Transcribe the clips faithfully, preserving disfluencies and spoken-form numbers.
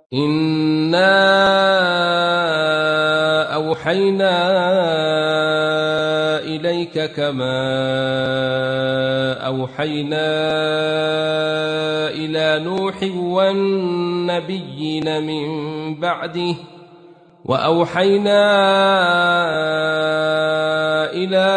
إنا أوحينا إليك كما أوحينا إلى نوح والنبيين من بعده وأوحينا إلى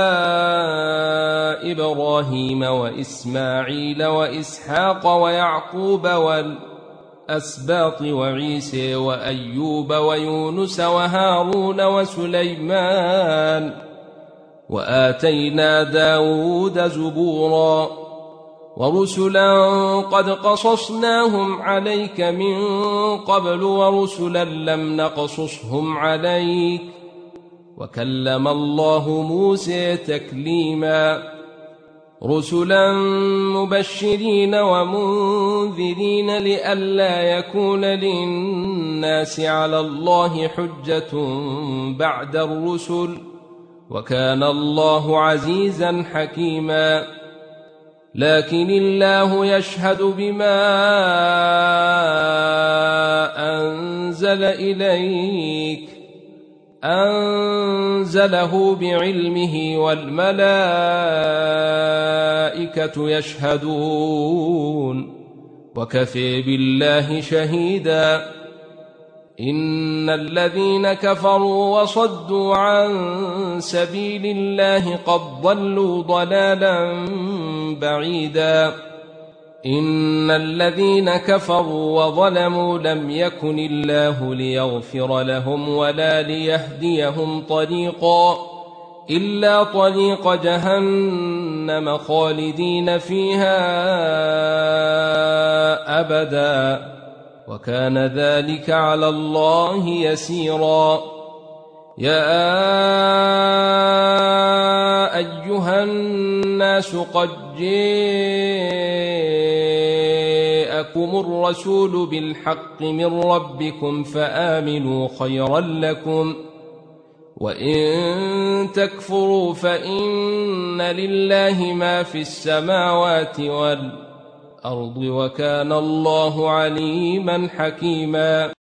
إبراهيم وإسماعيل وإسحاق ويعقوب والأسباط وعيسى وأيوب ويونس وهارون وسليمان وآتينا داود زبورا ورسلا قد قصصناهم عليك من قبل ورسلا لم نقصصهم عليك وكلم الله موسى تكليما رسلا مبشرين ومنذرين لئلا يكون للناس على الله حجة بعد الرسل وكان الله عزيزا حكيما لكن الله يشهد بما أنزل إليك أنزله بعلمه والملائكة يشهدون وكفى بالله شهيدا إن الذين كفروا وصدوا عن سبيل الله قد ضلوا ضلالا بعيدا إن الذين كفروا وظلموا لم يكن الله ليغفر لهم ولا ليهديهم طريقا إلا طريق جهنم خالدين فيها أبدا وكان ذلك على الله يسيرا يا أيها الناس قد جاءكم الرسول بالحق من ربكم فآمنوا خيرا لكم وإن تكفروا فإن لله ما في السماوات والأرض وكان الله عليما حكيما